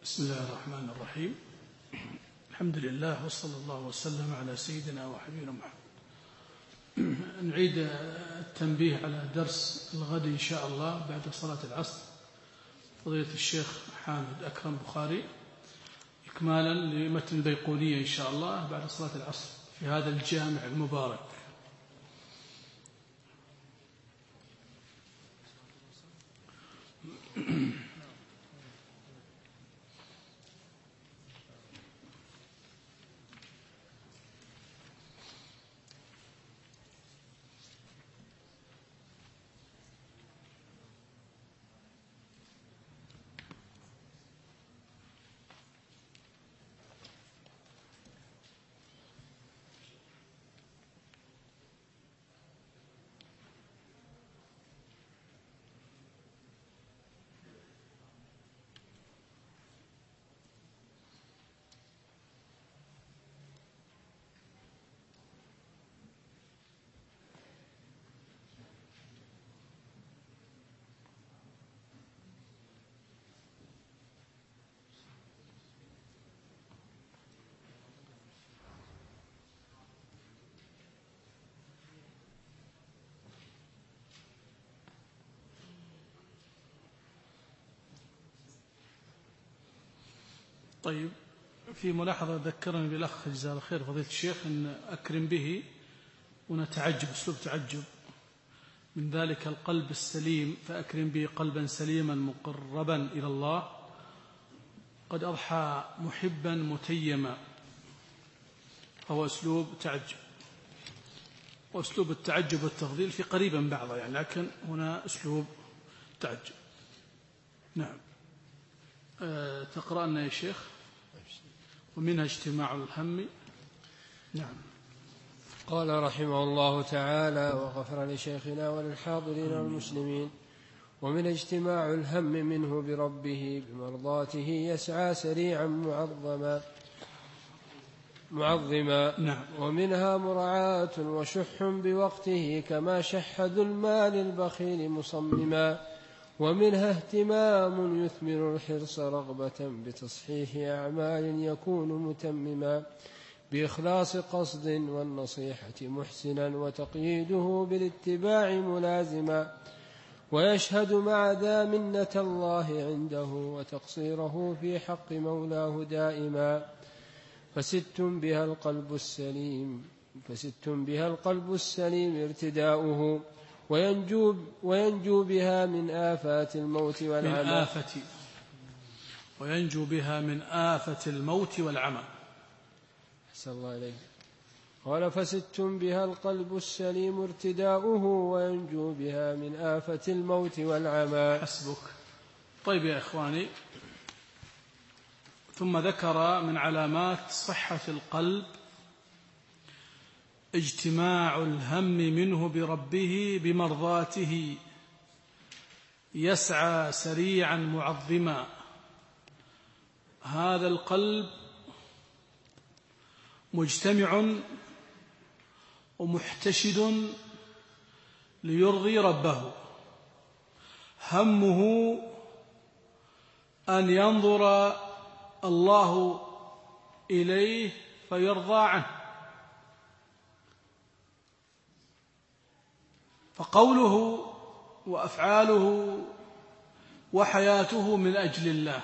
بسم الله الرحمن الرحيم. الحمد لله وصلى الله وسلم على سيدنا وحبيبنا محمد. نعيد التنبيه على درس الغد إن شاء الله بعد صلاة العصر، فضيلة الشيخ حامد أكرم بخاري، إكمالا لمتن البيقونية إن شاء الله بعد صلاة العصر في هذا الجامع المبارك. طيب، في ملاحظة ذكرني بالأخ جزاه الله خير فضيلة الشيخ أن أكرم به ونتعجب، أسلوب تعجب من ذلك القلب السليم، فأكرم به قلبا سليما مقربا إلى الله قد أضحى محبا متيما. هو أسلوب تعجب، وأسلوب التعجب والتفضيل في قريبا بعضه يعني، لكن هنا أسلوب تعجب. نعم. تقرأنا يا شيخ. ومنها اجتماع الهم. نعم. قال رحمه الله تعالى وغفر لشيخنا وللحاضرين والمسلمين: ومن اجتماع الهم منه بربه بمرضاته يسعى سريعا معظما. نعم. ومنها مراعاة وشح بوقته كما شح ذو المال البخيل مصمما. ومنها اهتمام يثمر الحرص رغبة بتصحيح أعمال يكون متمما بإخلاص قصد والنصيحة محسنا وتقييده بالاتباع ملازما. ويشهد مع ذا منة الله عنده وتقصيره في حق مولاه دائما. فست بها القلب السليم ارتداؤه وينجو بها من آفات الموت والعمى. وينجو بها من آفة الموت والعمى. أحسن الله إليك. قال: فست بها القلب السليم ارتداؤه وينجو بها من آفة الموت والعمى. حسبك. طيب يا إخواني، ثم ذكر من علامات صحة القلب اجتماع الهم منه بربه بمرضاته يسعى سريعا معظما. هذا القلب مجتمع ومحتشد ليرضي ربه، همه أن ينظر الله إليه فيرضى عنه، فقوله وأفعاله وحياته من أجل الله.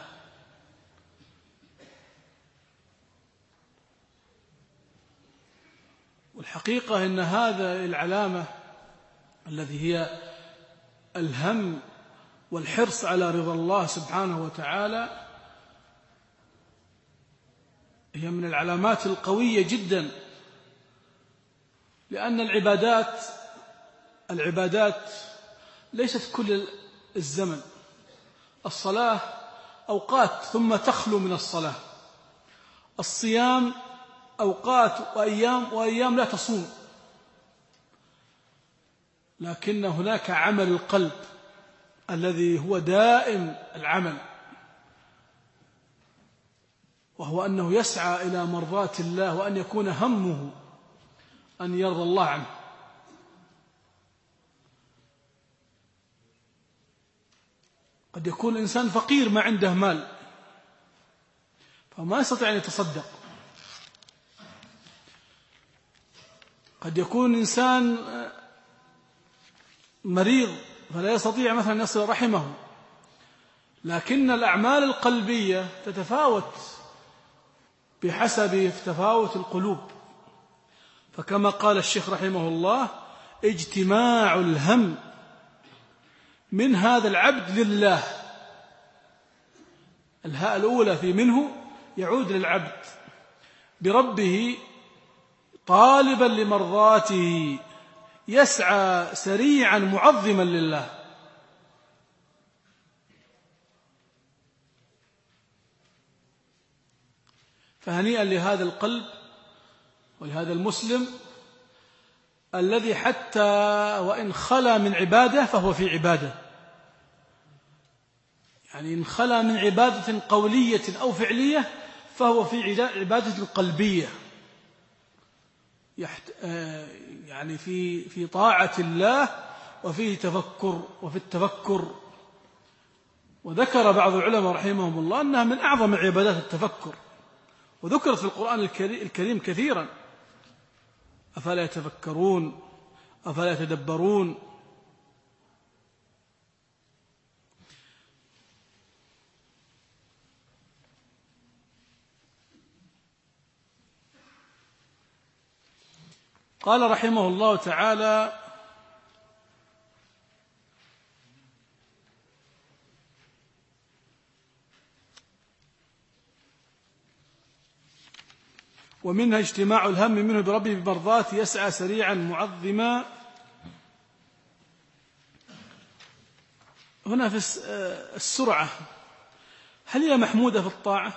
والحقيقة أن هذا العلامة الذي هي الهم والحرص على رضا الله سبحانه وتعالى هي من العلامات القوية جدا، لأن العبادات ليست كل الزمن. الصلاة أوقات ثم تخلو من الصلاة، الصيام أوقات وأيام لا تصوم، لكن هناك عمل القلب الذي هو دائم العمل، وهو أنه يسعى إلى مرضاة الله وأن يكون همه أن يرضى الله عنه. قد يكون الإنسان فقير ما عنده مال، فما يستطيع أن يتصدق. قد يكون إنسان مريض فلا يستطيع مثلا أن يصل رحمه، لكن الأعمال القلبية تتفاوت بحسب تفاوت القلوب. فكما قال الشيخ رحمه الله: اجتماع الهم من هذا العبد لله. الهاء الأولى في منه يعود للعبد بربه طالبا لمرضاته، يسعى سريعا معظما لله. فهنيئا لهذا القلب ولهذا المسلم الذي حتى وإن خلا من عبادة فهو في عبادة، يعني إن خلا من عبادة قولية أو فعلية فهو في عبادة قلبية، يعني في طاعة الله وفي التفكر. وذكر بعض العلماء رحمهم الله أنها من أعظم عبادات التفكر، وذكرت في القرآن الكريم كثيرا: أفلا يتفكرون أفلا يتدبرون. قال رحمه الله تعالى: ومنها اجتماع الهم منه بربه بمرضاته، يسعى سريعا معظما. هنا في السرعة هل هي محمودة في الطاعة؟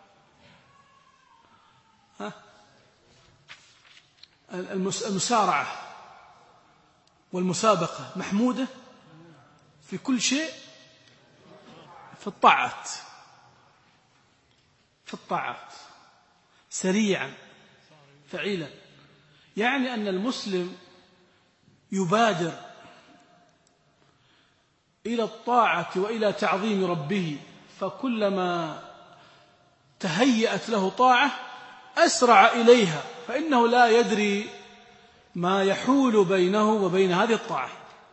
المسارعة والمسابقة محمودة في كل شيء في الطاعات سريعا فعيلا، يعني أن المسلم يبادر إلى الطاعة وإلى تعظيم ربه، فكلما تهيأت له طاعة أسرع إليها، فإنه لا يدري ما يحول بينه وبين هذه الطاعة.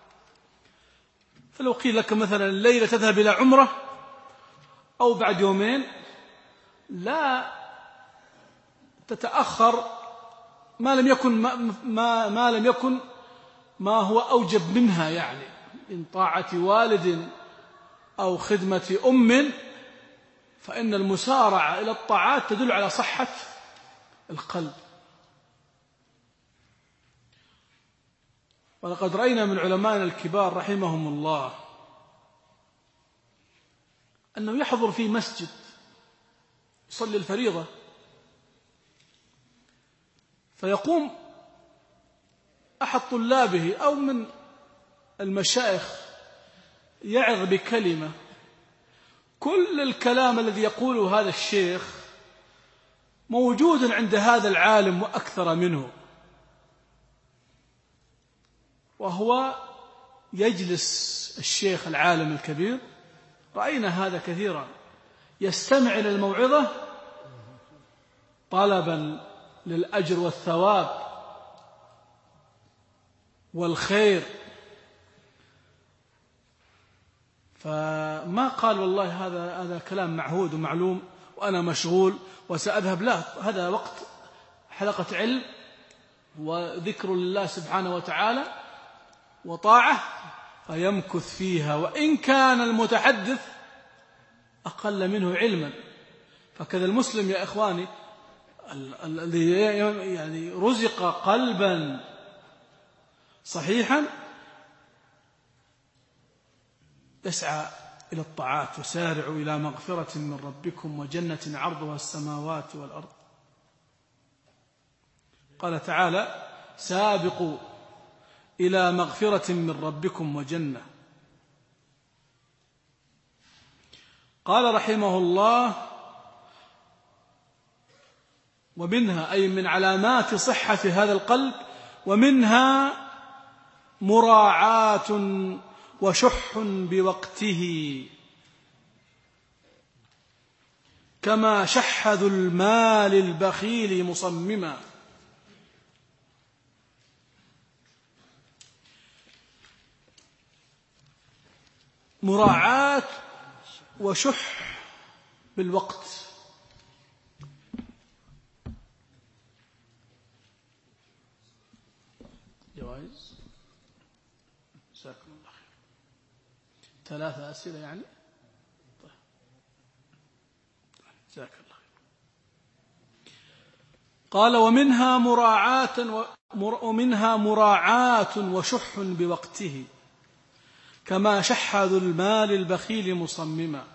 فلو قيل لك مثلا الليلة تذهب إلى عمرة أو بعد يومين، لا تتأخر ما لم يكن ما هو أوجب منها، يعني من طاعة والد أو خدمة أم، فإن المسارعة إلى الطاعات تدل على صحة القلب. ولقد رأينا من علمائنا الكبار رحمهم الله أنه يحضر في مسجد يصلي الفريضة، فيقوم أحد طلابه أو من المشايخ يعظ بكلمة، كل الكلام الذي يقوله هذا الشيخ موجود عند هذا العالم وأكثر منه، وهو يجلس الشيخ العالم الكبير، رأينا هذا كثيرا، يستمع إلى الموعظة طلبا للأجر والثواب والخير، فما قال والله هذا كلام معهود ومعلوم وأنا مشغول وسأذهب، لا، هذا وقت حلقة علم وذكر لله سبحانه وتعالى وطاعة، فيمكث فيها وإن كان المتحدث أقل منه علما. فكذا المسلم يا إخواني الذي يعني رزق قلبا صحيحا يسعى إلى الطاعات: وسارعوا إلى مغفرة من ربكم وجنة عرضها السماوات والأرض. قال تعالى: سابقوا إلى مغفرة من ربكم وجنة. قال رحمه الله: ومنها أي من علامات صحة هذا القلب، ومنها مراعاة وشح بوقته. كما شح ذو المال البخيل مصمما. مراعاة وشح بالوقت. جوائز. جزاكم الله خير. 3 أسئلة يعني. طيب. جزاك الله خير. قال ومنها مراعاة وشح بوقته كما شح ذو المال البخيل مصمما.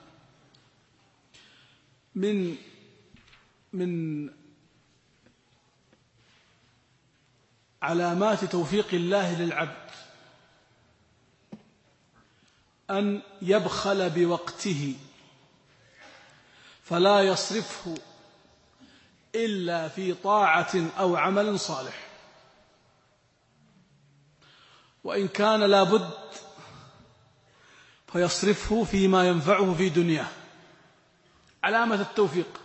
من علامات توفيق الله للعبد أن يبخل بوقته فلا يصرفه إلا في طاعة أو عمل صالح، وإن كان لابد فيصرفه فيما ينفعه في دنياه. علامة التوفيق.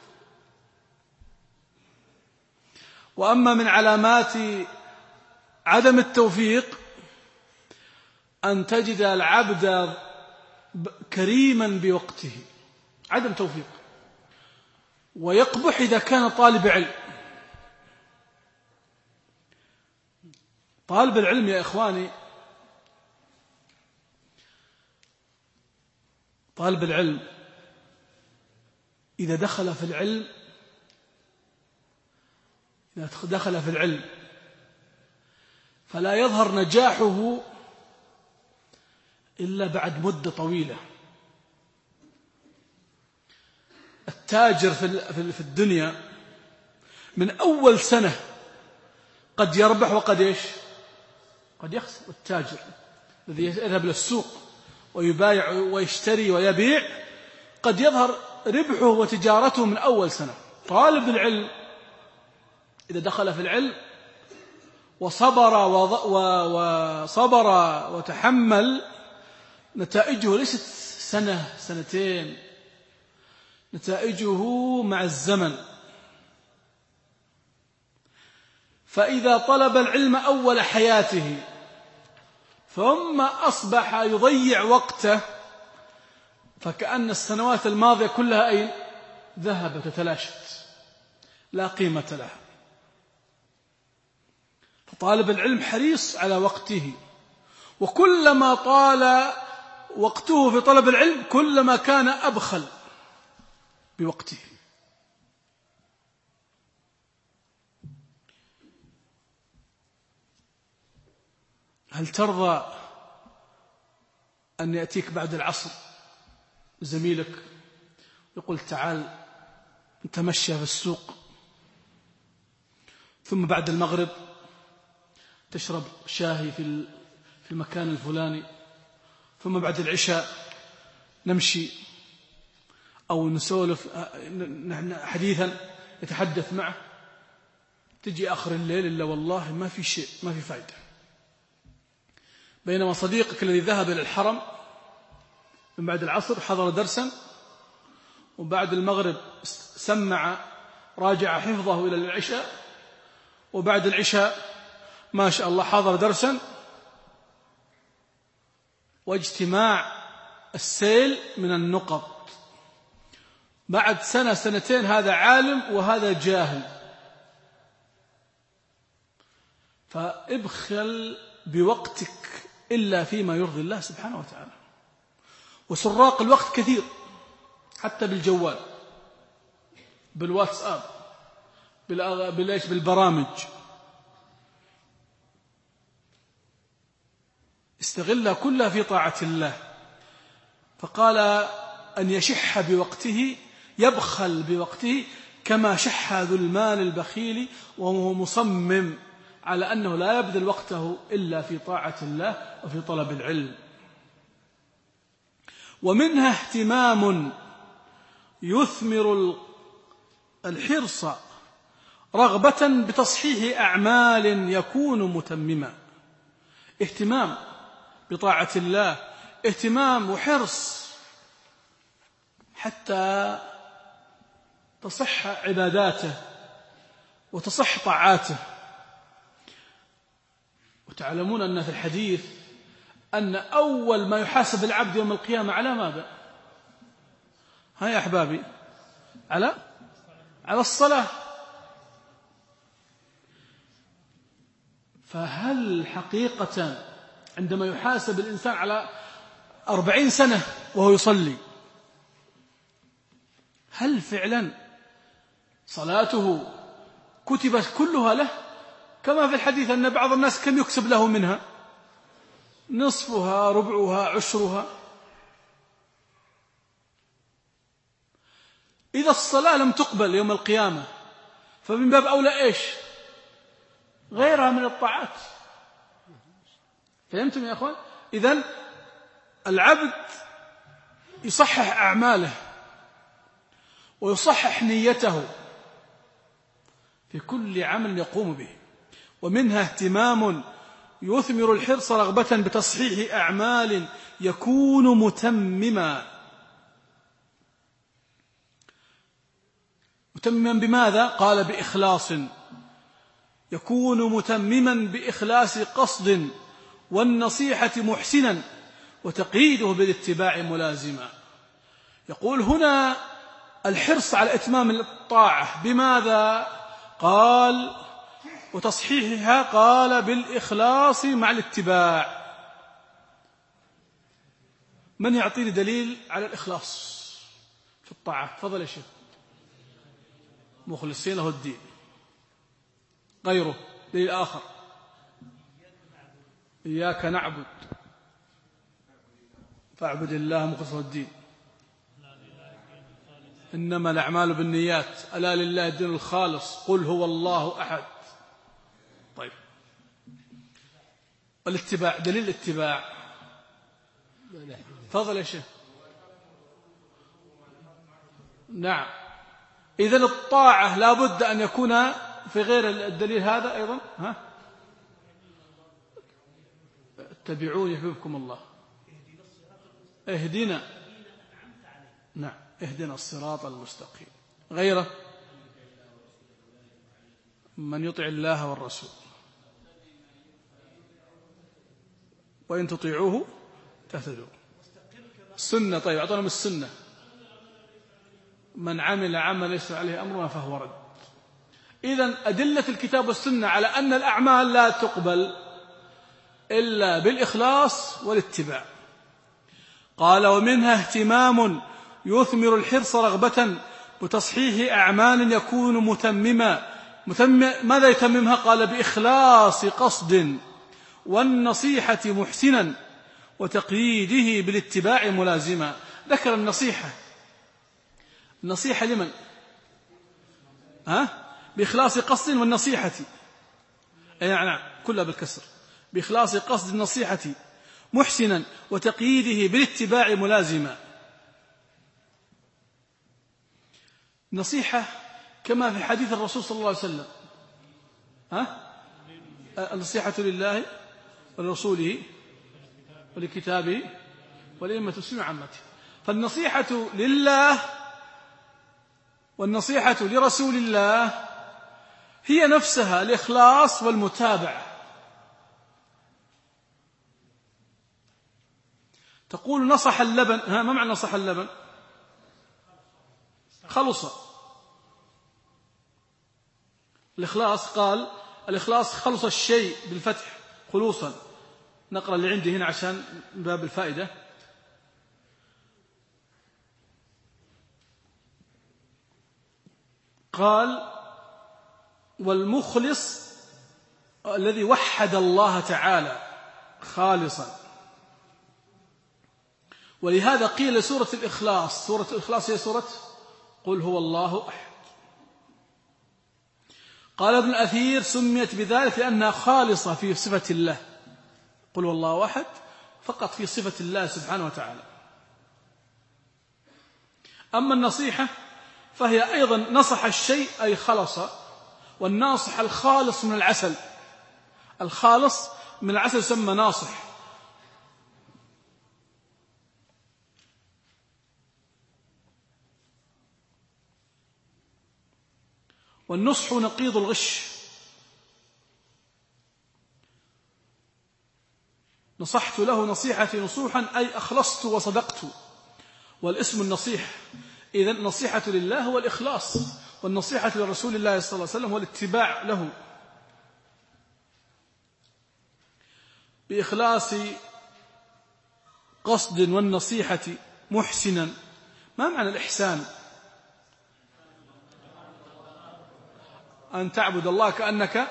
وأما من علامات عدم التوفيق أن تجد العبد كريما بوقته. عدم توفيق. ويقبح إذا كان طالب علم. طالب العلم يا إخواني، طالب العلم إذا دخل في العلم فلا يظهر نجاحه إلا بعد مدة طويلة. التاجر في الدنيا من أول سنة قد يربح وقد قد يخسر. التاجر الذي يذهب للسوق ويبايع ويشتري ويبيع قد يظهر ربحه وتجارته من أول سنة. طالب العلم إذا دخل في العلم وصبر وتحمل نتائجه ليست سنة سنتين، نتائجه مع الزمن. فإذا طلب العلم أول حياته ثم أصبح يضيع وقته فكأن السنوات الماضية كلها ذهبت وتلاشت، لا قيمة لها. فطالب العلم حريص على وقته، وكلما طال وقته في طلب العلم كلما كان أبخل بوقته. هل ترضى أن يأتيك بعد العصر زميلك يقول تعال نتمشى في السوق، ثم بعد المغرب تشرب شاهي في المكان الفلاني، ثم بعد العشاء نمشي أو نسولف حديثا يتحدث معه، تجي آخر الليل إلا والله ما في شيء، ما في فائدة. بينما صديقك الذي ذهب إلى الحرم من بعد العصر حضر درسا، وبعد المغرب سمع راجع حفظه إلى العشاء، وبعد العشاء ما شاء الله حضر درسا، واجتماع السيل من النقط. بعد سنة سنتين هذا عالم وهذا جاهل. فابخل بوقتك إلا فيما يرضي الله سبحانه وتعالى. وسراق الوقت كثير، حتى بالجوال، بالواتساب، بالبرامج. استغلها كلها في طاعة الله. فقال أن يشح بوقته، يبخل بوقته كما شح ذو المال البخيل وهو مصمم على أنه لا يبذل وقته إلا في طاعة الله وفي طلب العلم. ومنها اهتمام يثمر الحرص رغبة بتصحيح أعمال يكون متمما. اهتمام بطاعة الله، اهتمام وحرص حتى تصح عباداته وتصح طاعاته. وتعلمون أن في الحديث أن أول ما يحاسب العبد يوم القيامة على ماذا؟ ها يا أحبابي، على الصلاة. فهل حقيقة عندما يحاسب الإنسان على 40 سنة وهو يصلي، هل فعلا صلاته كتبت كلها له كما في الحديث أن بعض الناس كم يكسب له منها؟ نصفها، ربعها، عشرها. إذا الصلاة لم تقبل يوم القيامة فمن باب أولى إيش؟ غيرها من الطاعات. فهمتم يا أخوان؟ إذن العبد يصحح أعماله ويصحح نيته في كل عمل يقوم به، ومنها اهتمام يثمر الحرص رغبة بتصحيح أعمال يكون متمما. متمما بماذا؟ قال بإخلاص، يكون متمما بإخلاص قصد والنصيحة محسنا وتقييده بالاتباع ملازما. يقول هنا الحرص على إتمام الطاعة بماذا؟ قال وتصحيحها، قال بالإخلاص مع الاتباع. من يعطيني دليل على الإخلاص في الطاعة؟ تفضل يا شيخ. مخلصين له الدين. غيره دليل آخر. إياك نعبد فاعبد الله مخلص له الدين. إنما الأعمال بالنيات، ألا لله الدين الخالص، قل هو الله أحد. طيب، الاتباع، دليل الاتباع. تفضل يا شيخ. نعم، إذن الطاعة لا بد أن يكون في غير الدليل هذا أيضا. ها، اتبعوني يحببكم الله. اهدنا، نعم، اهدنا الصراط المستقيم. غيره، من يطع الله والرسول وإن تطيعوه تهتدوا. السنة. طيب، أعطونا من السنة. من عمل عمل ليس عليه أمرنا فهو رد. إذن أدلة الكتاب والسنة على أن الأعمال لا تقبل إلا بالإخلاص والاتباع. قال ومنها اهتمام يثمر الحرص رغبة بتصحيح أعمال يكون متمما. ماذا يتممها؟ قال بإخلاص قصد والنصيحة محسنا وتقييده بالاتباع ملازما. ذكر النصيحة. النصيحة لمن؟ بإخلاص قصد والنصيحة. نعم، كلها بالكسر. بإخلاص قصد النصيحة محسنا وتقييده بالاتباع ملازما. نصيحة كما في حديث الرسول صلى الله عليه وسلم. النصيحة لله ولرسوله ولكتابه ولأئمة المسلمين عامته. فالنصيحة لله والنصيحة لرسول الله هي نفسها الإخلاص والمتابعة. تقول نصح اللبن، ما معنى نصح اللبن؟ خلص. الإخلاص، قال الإخلاص خلص الشيء بالفتح خلوصا. نقرأ اللي عندي هنا عشان باب الفائدة. قال والمخلص الذي وحد الله تعالى خالصا. ولهذا قيل سورة الإخلاص، سورة الإخلاص هي سورة قل هو الله أحد. قال ابن الأثير سميت بذلك لأنها خالصة في صفة الله، قل هو الله أحد فقط في صفة الله سبحانه وتعالى. أما النصيحة فهي أيضا نصح الشيء أي خلص، والناصح الخالص من العسل، الخالص من العسل يسمى ناصح. والنصح نقيض الغش. نصحت له نصيحتي نصوحا أي أخلصت وصدقت، والاسم النصيح. إذن النصيحة لله هو الإخلاص، والنصيحة لرسول الله صلى الله عليه وسلم هو الاتباع له بإخلاص قصد والنصيحة محسنا. ما معنى الإحسان؟ أن تعبد الله كأنك،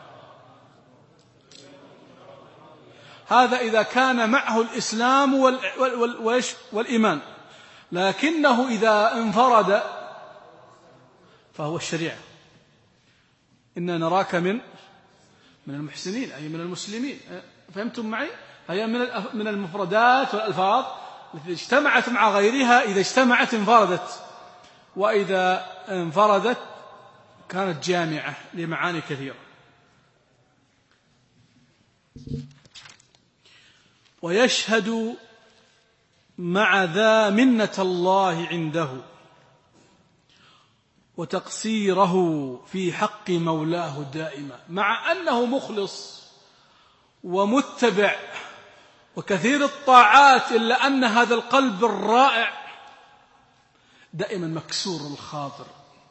هذا إذا كان معه الإسلام والإيمان، لكنه إذا انفرد فهو الشريعة. إنا نراك من المحسنين، أي من المسلمين. فهمتم معي؟ هي من المفردات والألفاظ التي اجتمعت مع غيرها، إذا اجتمعت انفردت، وإذا انفردت كانت جامعة لمعاني كثيرة. ويشهد مع ذا منة الله عنده وتقصيره في حق مولاه دائما، مع أنه مخلص ومتبع وكثير الطاعات، إلا أن هذا القلب الرائع دائما مكسور الخاطر،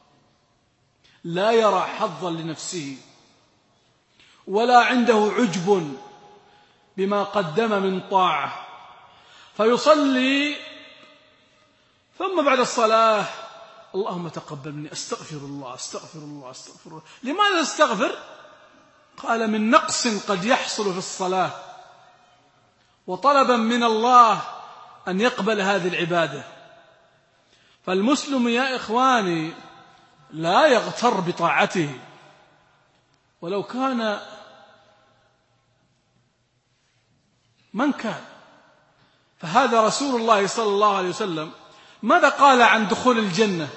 لا يرى حظا لنفسه، ولا عنده عجب بما قدم من طاعة، فيصلي ثم بعد الصلاة اللهم تقبل مني، أستغفر الله أستغفر الله أستغفر الله. لماذا استغفر؟ قال من نقص قد يحصل في الصلاة، وطلبا من الله أن يقبل هذه العبادة. فالمسلم يا إخواني لا يغتر بطاعته، ولو كان من كان. فهذا رسول الله صلى الله عليه وسلم ماذا قال عن دخول الجنة؟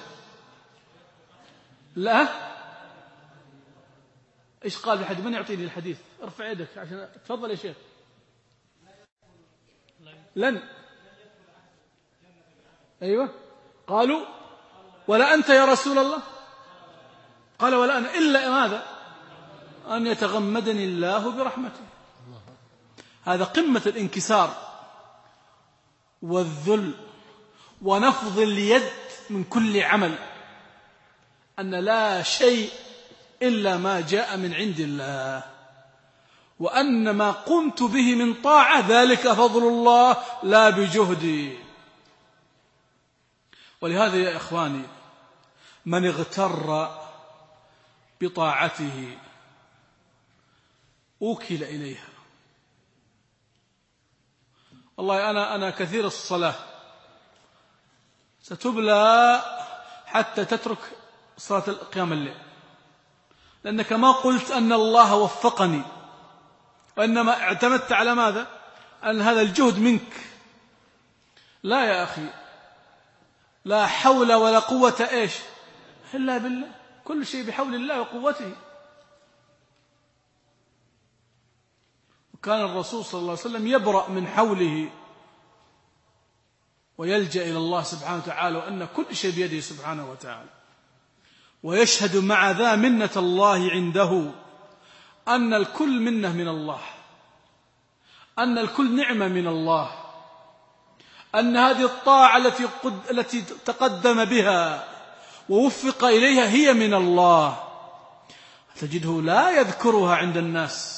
لا، إيش قال لحد؟ من يعطيني الحديث؟ ارفع يدك عشان تفضل يا شيخ. لن، أيوة، قالوا ولا أنت يا رسول الله؟ قال ولا أنا إلا ماذا؟ أن يتغمدني الله برحمته. هذا قمة الانكسار والذل ونفض اليد من كل عمل، أن لا شيء إلا ما جاء من عند الله، وأن ما قمت به من طاعة ذلك فضل الله لا بجهدي. ولهذا يا إخواني من اغتر بطاعته أوكل إليها. والله أنا كثير الصلاة، ستبلى حتى تترك صلاة قيام الليل، لأنك ما قلت أن الله وفقني، وإنما اعتمدت على ماذا؟ أن هذا الجهد منك. لا يا أخي، لا حول ولا قوة إيش إلا بالله، كل شيء بحول الله وقوته. وكان الرسول صلى الله عليه وسلم يبرأ من حوله ويلجأ إلى الله سبحانه وتعالى، وأن كل شيء بيده سبحانه وتعالى. ويشهد مع ذا منة الله عنده أن الكل منه من الله، أن الكل نعمة من الله، أن هذه الطاعة التي تقدم بها ووفق إليها هي من الله. تجده لا يذكرها عند الناس،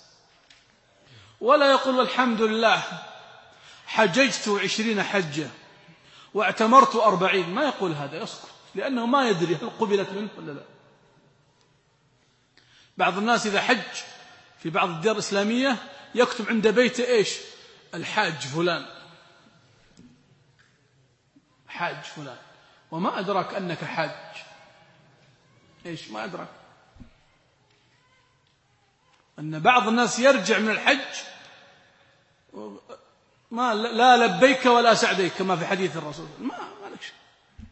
ولا يقول الحمد لله حججت 20 حجة واعتمرت 40، ما يقول هذا، يسكت، لأنه ما يدري هل قبلت منه ولا لا. بعض الناس إذا حج في بعض الديار الإسلامية يكتب عند بيته إيش؟ الحاج فلان، حاج فلان، وما أدراك أنك حاج. إيش ما أدراك؟ أن بعض الناس يرجع من الحج ما لا لبيك ولا سعديك كما في حديث الرسول، ما لك شيء.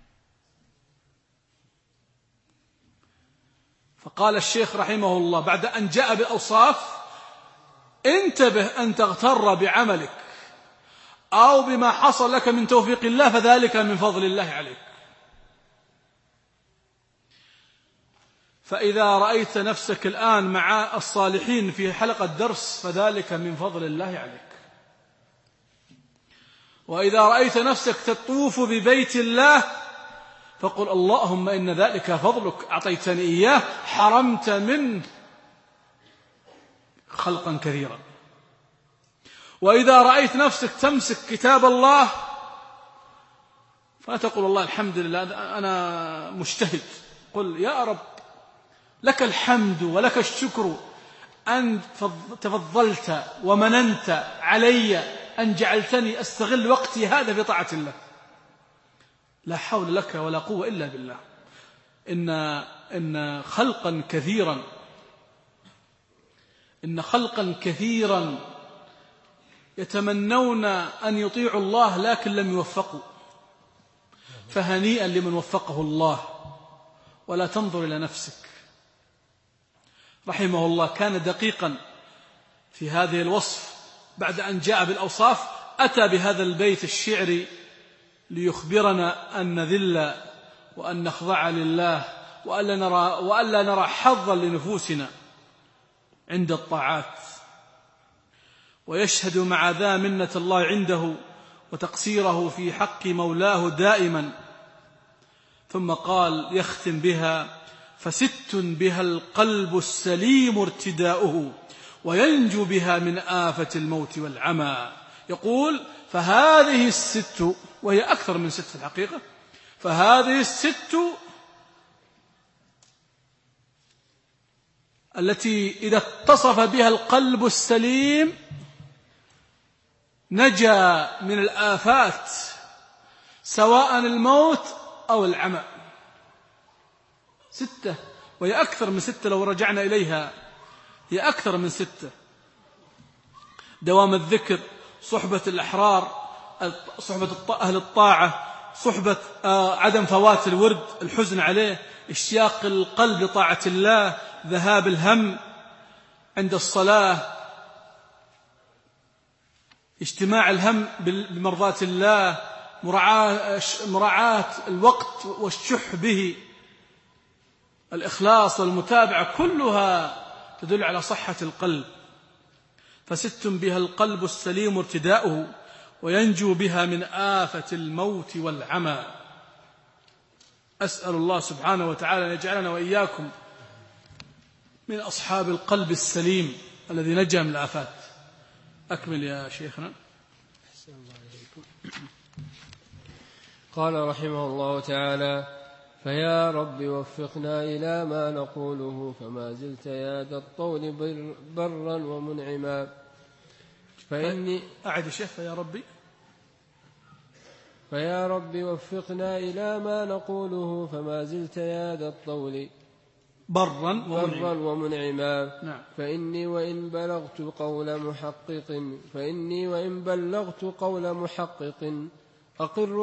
فقال الشيخ رحمه الله بعد أن جاء بالأوصاف: انتبه أن تغتر بعملك أو بما حصل لك من توفيق الله، فذلك من فضل الله عليك. فإذا رأيت نفسك الآن مع الصالحين في حلقة درس فذلك من فضل الله عليك. وإذا رأيت نفسك تطوف ببيت الله فقل اللهم إن ذلك فضلك أعطيتني إياه حرمت منه خلقا كثيرا. وإذا رأيت نفسك تمسك كتاب الله فتقول الله الحمد لله أنا مجتهد. قل يا رب لك الحمد ولك الشكر أن تفضلت ومننت علي أن جعلتني أستغل وقتي هذا في طاعة الله. لا حول لك ولا قوة إلا بالله. إن خلقا كثيرا يتمنون أن يطيعوا الله لكن لم يوفقوا، فهنيئا لمن وفقه الله. ولا تنظر إلى نفسك. رحمه الله كان دقيقا في هذه الوصف، بعد أن جاء بالأوصاف أتى بهذا البيت الشعري ليخبرنا أن نذل وأن نخضع لله وألا نرى حظا لنفوسنا عند الطاعات، ويشهد مع ذا منة الله عنده وتقصيره في حق مولاه دائما. ثم قال يختم بها: فست بها القلب السليم ارتداؤه وينجو بها من آفة الموت والعمى. يقول فهذه الست، وهي أكثر من ست في الحقيقة، فهذه الست التي إذا اتصف بها القلب السليم نجا من الآفات سواء الموت أو العمى. ستة، وهي أكثر من ستة لو رجعنا إليها، هي أكثر من ستة: دوام الذكر، صحبة الأحرار، صحبة أهل الطاعة، صحبة عدم فوات الورد، الحزن عليه، اشتياق القلب لطاعة الله، ذهاب الهم عند الصلاة، اجتماع الهم بمرضاة الله، مراعاة الوقت والشح به، الإخلاص والمتابعة، كلها تدل على صحة القلب. فست بها القلب السليم ارتداؤه وينجو بها من آفة الموت والعمى. أسأل الله سبحانه وتعالى أن يجعلنا وإياكم من أصحاب القلب السليم الذي نجا من الآفات. أكمل يا شيخنا. قال رحمه الله تعالى: فيا رب وفقنا إلى ما نقوله فما زلت يا ذا الطول برا ومنعما. فإني أعد شيخ. فيا رب وفقنا إلى ما نقوله فما زلت يا ذا الطول برا ومنعما. نعم. فإني وإن بلغت قول محقق أقر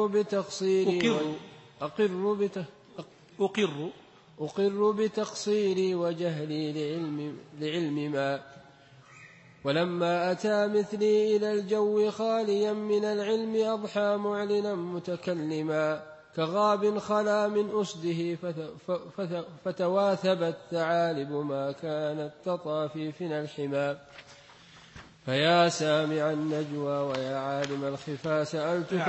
بتقصيري وجهلي لعلم ما. ولما أتى مثلي إلى الجو خاليا من العلم أضحى معلنا متكلما كغاب خلا من أسده فتواثبت ثعالب ما كانت تطافي فينا الحما. فيا سامع النجوى ويا عالم الخفا سألتك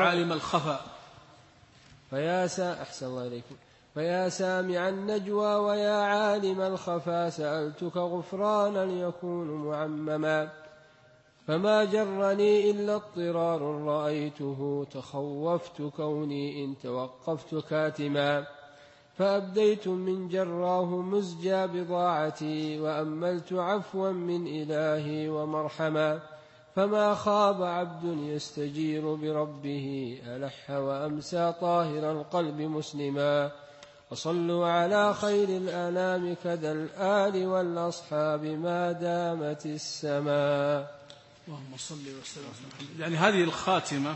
فيا سامع النجوى ويا عالم الخفا سألتك غفرانا يكون معمما. فما جرني إلا اضطرار رأيته تخوفت كوني إن توقفت كاتما. فأبديت من جراه مزجى بضاعتي وأملت عفوا من إلهي ومرحما. فما خاب عبد يستجير بربه ألح وأمسى طاهر القلب مسلما. وصلوا على خير الأنام كذا الآل والأصحاب ما دامت السماء. اللهم صل وسلم. يعني هذه الخاتمة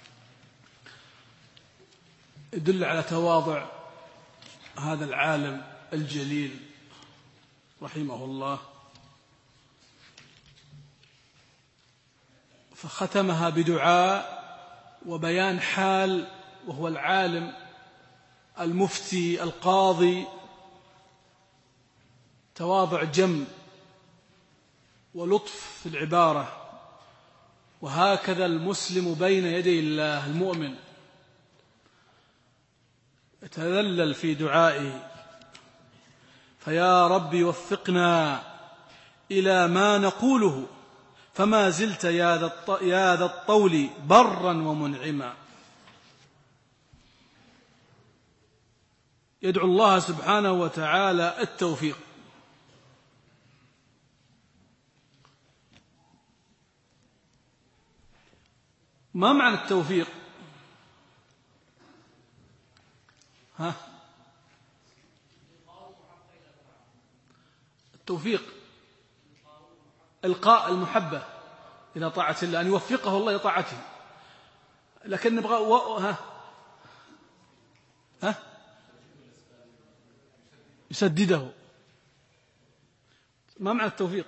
يدل على تواضع هذا العالم الجليل رحمه الله، فختمها بدعاء وبيان حال، وهو العالم المفتي القاضي تواضع جم ولطف في العبارة، وهكذا المسلم بين يدي الله المؤمن يتذلل في دعائه. فيا رب وفقنا إلى ما نقوله فما زلت يا ذا الطول برا ومنعما. يدعو الله سبحانه وتعالى التوفيق. ما معنى التوفيق؟ التوفيق إلقاء المحبة إلى طاعة الله، أن يوفقه الله لطاعته. لكن نبغى يسدده. ما معنى التوفيق؟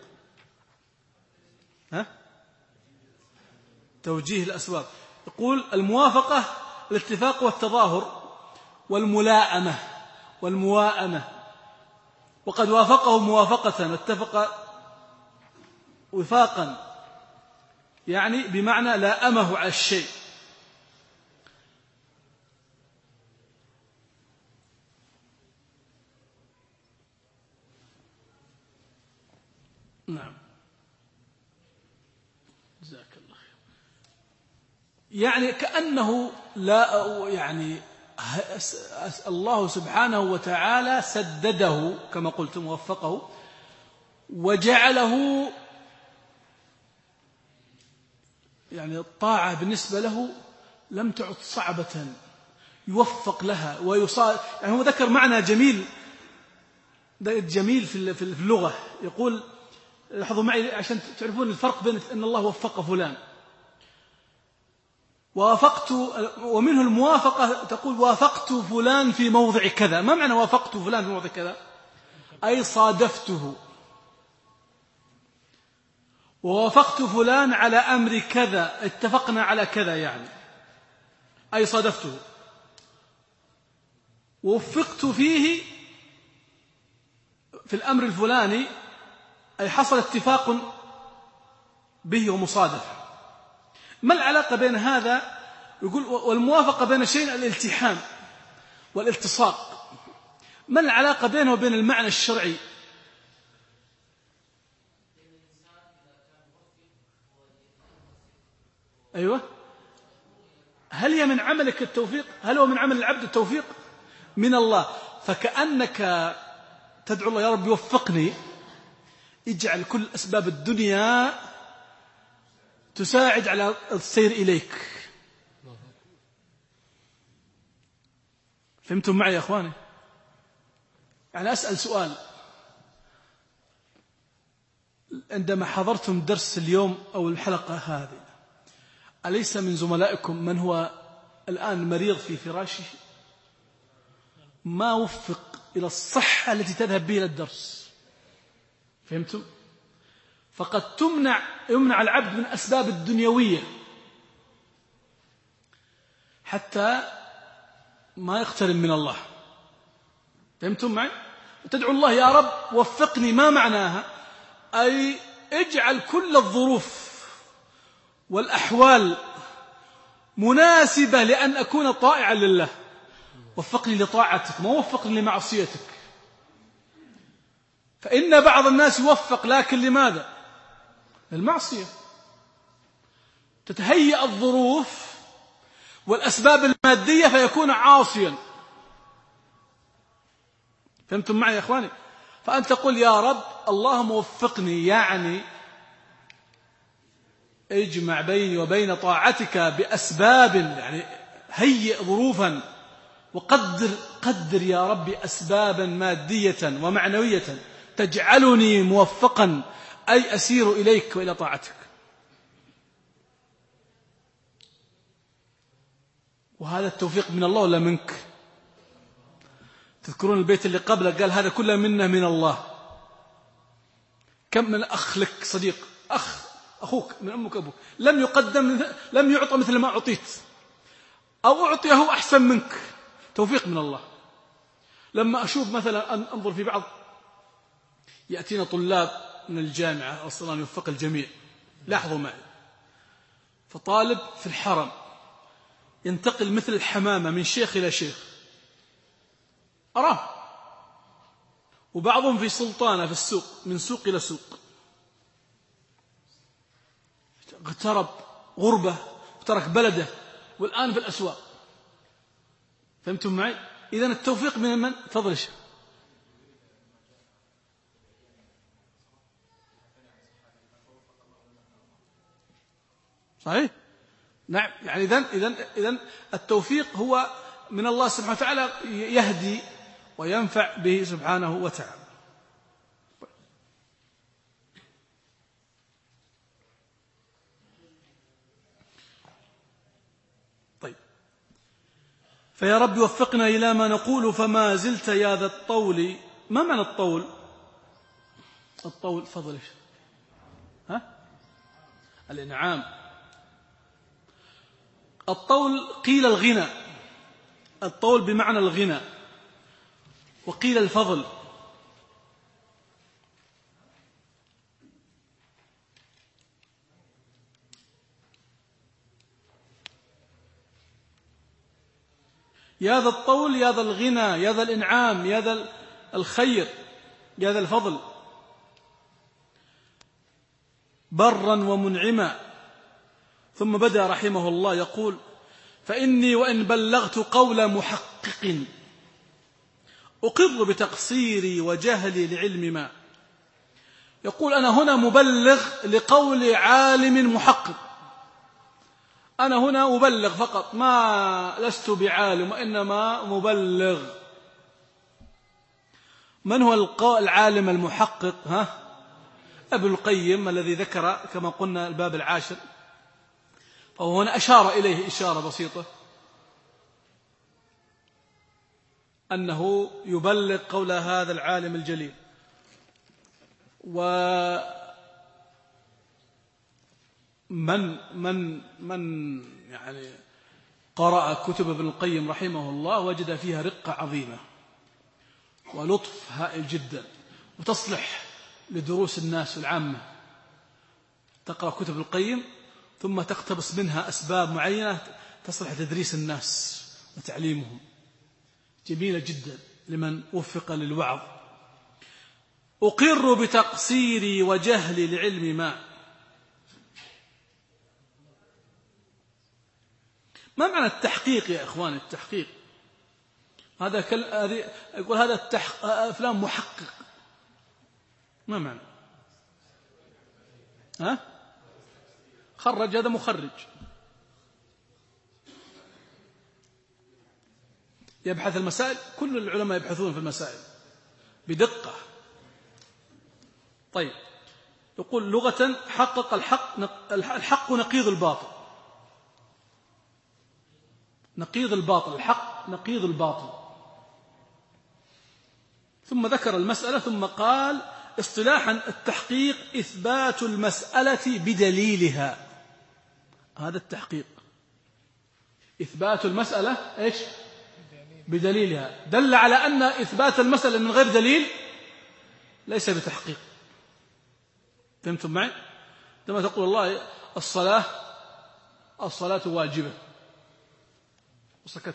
توجيه الأسباب. يقول الموافقة الاتفاق والتظاهر والمواءمة، وقد وافقه موافقة واتفق وفاقا، يعني بمعنى لاءمه على الشيء. نعم، جزاك الله خير. يعني كأنه الله سبحانه وتعالى سدده كما قلت، ووفقه وجعله الطاعة بالنسبة له لم تعد صعبة، يوفق لها ويصال. هو ذكر معنى جميل في اللغة. يقول، لاحظوا معي عشان تعرفون الفرق بين أن الله وفق فلان وافقت، ومنه الموافقة. تقول وافقت فلان في موضع كذا. ما معنى وافقت فلان في موضع كذا؟ أي صادفته. ووافقت فلان على أمر كذا، اتفقنا على كذا، أي صادفته. ووفقت فيه في الأمر الفلاني، أي حصل اتفاق به ومصادفة. ما العلاقة بين هذا؟ يقول والموافقة بين الشيء الالتحام والالتصاق. ما العلاقة بينه وبين المعنى الشرعي؟ أيوة. هل هي من عملك التوفيق؟ هل هو من عمل العبد التوفيق؟ من الله. فكأنك تدعو الله يا رب يوفقني، اجعل كل أسباب الدنيا تساعد على السير إليك. فهمتم معي يا أخواني؟ أسأل سؤال. عندما حضرتم درس اليوم أو الحلقة هذه، أليس من زملائكم من هو الآن مريض في فراشه ما وفق إلى الصحة التي تذهب به إلى الدرس؟ فهمتم؟ فقد يمنع العبد من أسباب الدنيوية حتى ما يقترب من الله. فهمتم معي؟ تدعو الله يا رب وفقني. ما معناها؟ أي اجعل كل الظروف والأحوال مناسبة لأن أكون طائعا لله. وفقني لطاعتك، ما وفقني لمعصيتك. فإن بعض الناس يوفق لكن لماذا؟ المعصية. تتهيأ الظروف والأسباب المادية فيكون عاصيا. فهمتم معي يا أخواني؟ فأنت تقول يا رب اللهم وفقني، يعني اجمع بيني وبين طاعتك بأسباب، هيئ ظروفا وقدر يا رب أسبابا مادية ومعنوية تجعلني موفقا، أي أسير إليك وإلى طاعتك. وهذا التوفيق من الله ولا منك؟ تذكرون البيت اللي قبله قال هذا كله منه من الله. كم من أخ لك صديق، أخوك من أمك أبوك لم يعطى مثل ما أعطيت، أو أعطيه أحسن منك. توفيق من الله. لما أشوف مثلا أنظر في بعض يأتينا طلاب من الجامعة، أسأل الله أن يوفق الجميع. لاحظوا معي، فطالب في الحرم ينتقل مثل الحمامة من شيخ إلى شيخ، أراه، وبعضهم في سلطانة في السوق، من سوق إلى سوق، اغترب غربة وترك بلده والآن في الأسواق. فهمتم معي؟ إذن التوفيق من تفضل الشيخ. صحيح؟ نعم. يعني إذن التوفيق هو من الله سبحانه وتعالى، يهدي وينفع به سبحانه وتعالى. طيب، فيا رب وفقنا إلى ما نقول فما زلت يا ذا الطول. ما معنى الطول؟ الطول فضل الإنعام. الطول قيل الغنى، الطول بمعنى الغنى، وقيل الفضل. يا ذا الطول، يا ذا الغنى، يا ذا الإنعام، يا ذا الخير، يا ذا الفضل، برا ومنعما. ثم بدأ رحمه الله يقول: فإني وإن بلغت قول محقق أقر بتقصيري وجهلي لعلم ما. يقول: أنا هنا مبلغ لقول عالم محقق، أنا هنا أبلغ فقط، ما لست بعالم وإنما مبلغ. من هو العالم المحقق؟ ابن القيم الذي ذكر كما قلنا الباب العاشر. فهو هنا أشار إليه إشارة بسيطة، أنه يبلغ قول هذا العالم الجليل. من يعني قرأ كتب ابن القيم رحمه الله وجد فيها رقة عظيمة ولطف هائل جدا، وتصلح لدروس الناس العامة. تقرأ كتب ابن القيم ثم تقتبس منها أسباب معينة تصلح لتدريس الناس وتعليمهم، جميلة جدا لمن وفق للوعظ. أقر بتقصيري وجهلي لعلم ما معنى التحقيق يا إخواني؟ التحقيق هذا يقول هذا فلان محقق، ما معنى؟ خرج، هذا مخرج، يبحث المسائل. كل العلماء يبحثون في المسائل بدقة. طيب، يقول لغة حقق الحق نقيض الباطل، نقيض الباطل، الحق نقيض الباطل. ثم ذكر المسألة ثم قال: اصطلاحا التحقيق إثبات المسألة بدليلها. هذا التحقيق، إثبات المسألة إيش؟ بدليلها. دل على أن إثبات المسألة من غير دليل ليس بتحقيق. فهمتم معي؟ لما تقول الله الصلاة واجبة وسكت،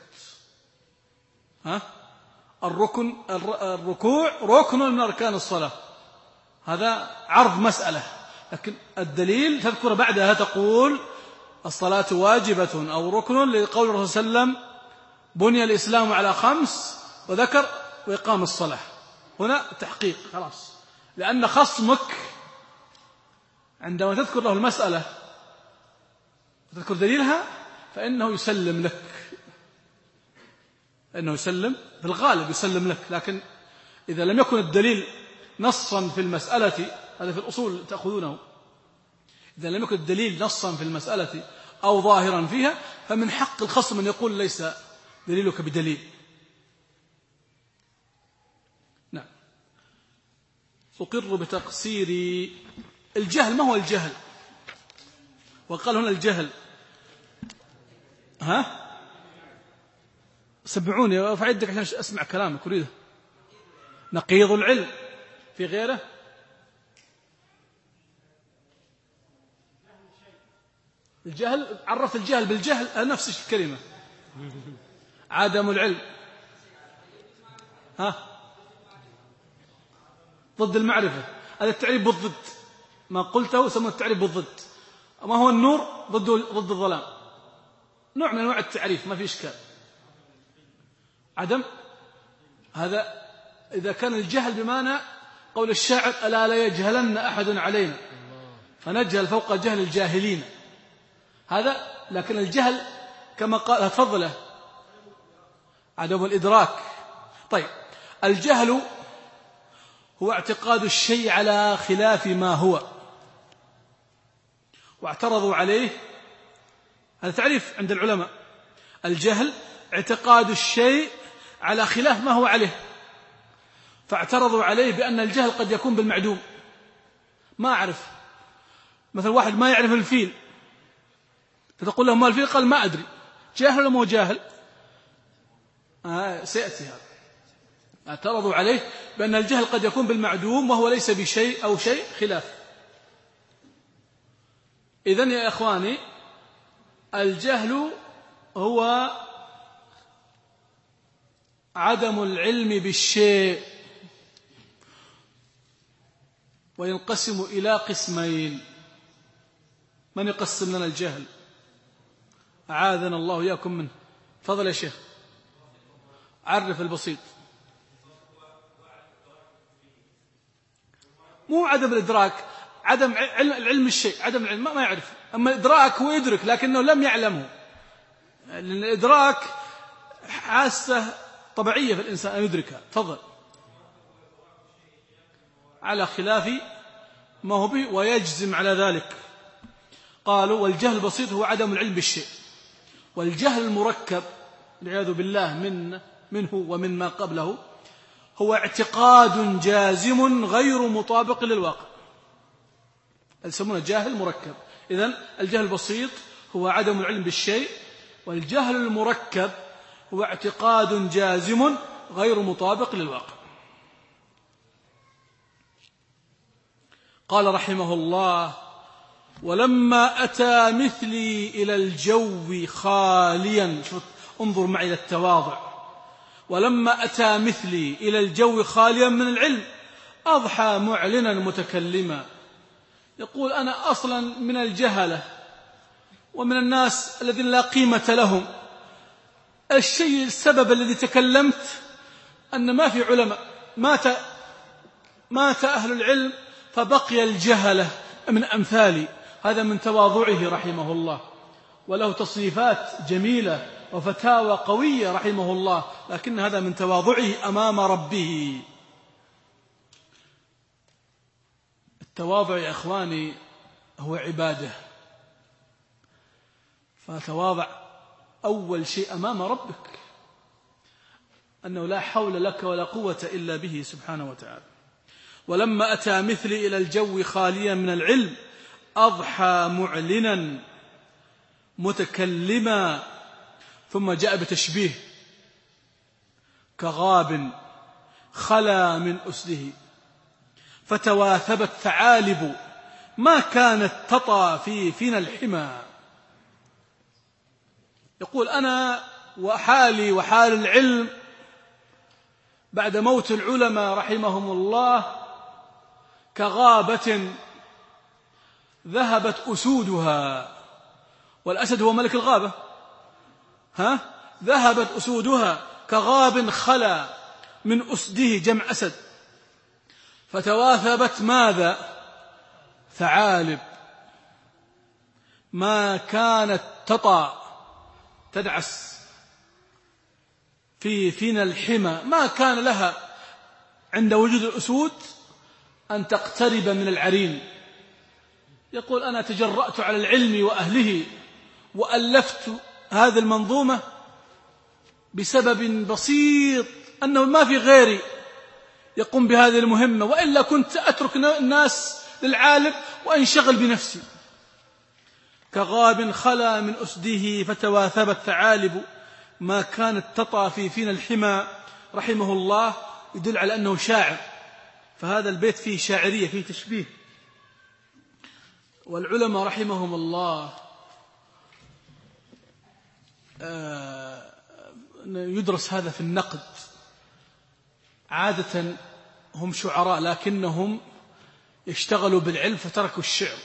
الركوع ركن من أركان الصلاة، هذا عرض مسألة. لكن الدليل تذكر بعدها تقول الصلاة واجبة أو ركن، لقول الرسول صلى الله عليه وسلم: بني الإسلام على 5، وذكر وإقام الصلاة. هنا تحقيق خلاص، لأن خصمك عندما تذكر له المسألة وتذكر دليلها فإنه يسلم لك، إنه يسلم في الغالب يسلم لك. لكن إذا لم يكن الدليل نصا في المسألة، هذا في الأصول تأخذونه، إذا لم يكن الدليل نصا في المسألة أو ظاهرا فيها فمن حق الخصم أن يقول ليس دليلك بدليل. نعم. أقر بتقصيري. الجهل، ما هو الجهل؟ وقال هنا الجهل، سمعوني فعدك عشان أسمع كلامك. أريده نقيض العلم، في غيره الجهل، عرفت الجهل بالجهل نفس الكلمة. عدم العلم ضد المعرفة، هذا التعريف بالضد، ما قلته يسمى التعريف بالضد. ما هو النور ضد الظلام، نوع من أنواع التعريف، ما في إشكال. عدم هذا إذا كان الجهل بمعنى قول الشاعر ألا لا يجهلن أحد علينا فنجهل فوق جهل الجاهلين، هذا. لكن الجهل كما قال فضله عدم الإدراك. طيب، الجهل هو اعتقاد الشيء على خلاف ما هو، واعترضوا عليه. هذا تعريف عند العلماء، الجهل اعتقاد الشيء على خلاف ما هو عليه، فاعترضوا عليه بأن الجهل قد يكون بالمعدوم. ما أعرف، مثل واحد ما يعرف الفيل، فتقول له ما الفيل؟ قال ما أدري. جاهل ولا مو جاهل؟ سيأتي هذا. اعترضوا عليه بأن الجهل قد يكون بالمعدوم وهو ليس بشيء أو شيء خلاف. إذن يا إخواني، الجهل هو عدم العلم بالشيء، وينقسم إلى قسمين. من يقسم لنا الجهل؟ أعاذنا الله إياكم منه. تفضل يا شيخ، عرف البسيط. مو عدم الإدراك، عدم العلم الشيء، عدم العلم ما يعرف. أما الإدراك هو يدرك لكنه لم يعلمه، لأن الإدراك حاسة طبيعية في الإنسان أن يدركها. تفضل. على خلاف ما هو به ويجزم على ذلك. قالوا والجهل البسيط هو عدم العلم بالشيء، والجهل المركب والعياذ بالله منه ومن ما قبله هو اعتقاد جازم غير مطابق للواقع، يسمونه جاهل مركب. إذن الجهل البسيط هو عدم العلم بالشيء، والجهل المركب هو اعتقاد جازم غير مطابق للواقع. قال رحمه الله ولما أتى مثلي إلى الجو خاليا، انظر معي إلى التواضع، ولما أتى مثلي إلى الجو خاليا من العلم أضحى معلنا متكلما. يقول أنا أصلا من الجهلة ومن الناس الذين لا قيمة لهم. السبب الذي تكلمت أن ما في علماء، مات أهل العلم فبقي الجهلة من أمثالي. هذا من تواضعه رحمه الله، وله تصنيفات جميلة وفتاوى قوية رحمه الله، لكن هذا من تواضعه أمام ربه. التواضع يا إخواني هو عبادة، فتواضع أول شيء أمام ربك، أنه لا حول لك ولا قوة إلا به سبحانه وتعالى. ولما أتى مثلي إلى الجو خاليا من العلم أضحى معلنا متكلما. ثم جاء بتشبيه كغاب خلا من أسده فتواثبت ثعالب ما كانت تطى في فينا الحمى. يقول أنا وحالي وحال العلم بعد موت العلماء رحمهم الله كغابة ذهبت أسودها، والأسد هو ملك الغابة، ذهبت أسودها كغاب خلا من أسده، جمع أسد. فتواثبت ماذا؟ ثعالب ما كانت تطى تدعس في فينا الحمى، ما كان لها عند وجود الأسود أن تقترب من العرين. يقول أنا تجرأت على العلم وأهله وألفت هذه المنظومة بسبب بسيط، أنه ما في غيري يقوم بهذه المهمة، وإلا كنت أترك الناس للعالم وأنشغل بنفسي. كغاب خلا من أسده فتواثبت ثعالب ما كانت تطى في فينا الحمى. رحمه الله يدل على أنه شاعر، فهذا البيت فيه شاعرية، فيه تشبيه. والعلماء رحمهم الله يدرس هذا في النقد. عادة هم شعراء لكنهم يشتغلوا بالعلم فتركوا الشعر،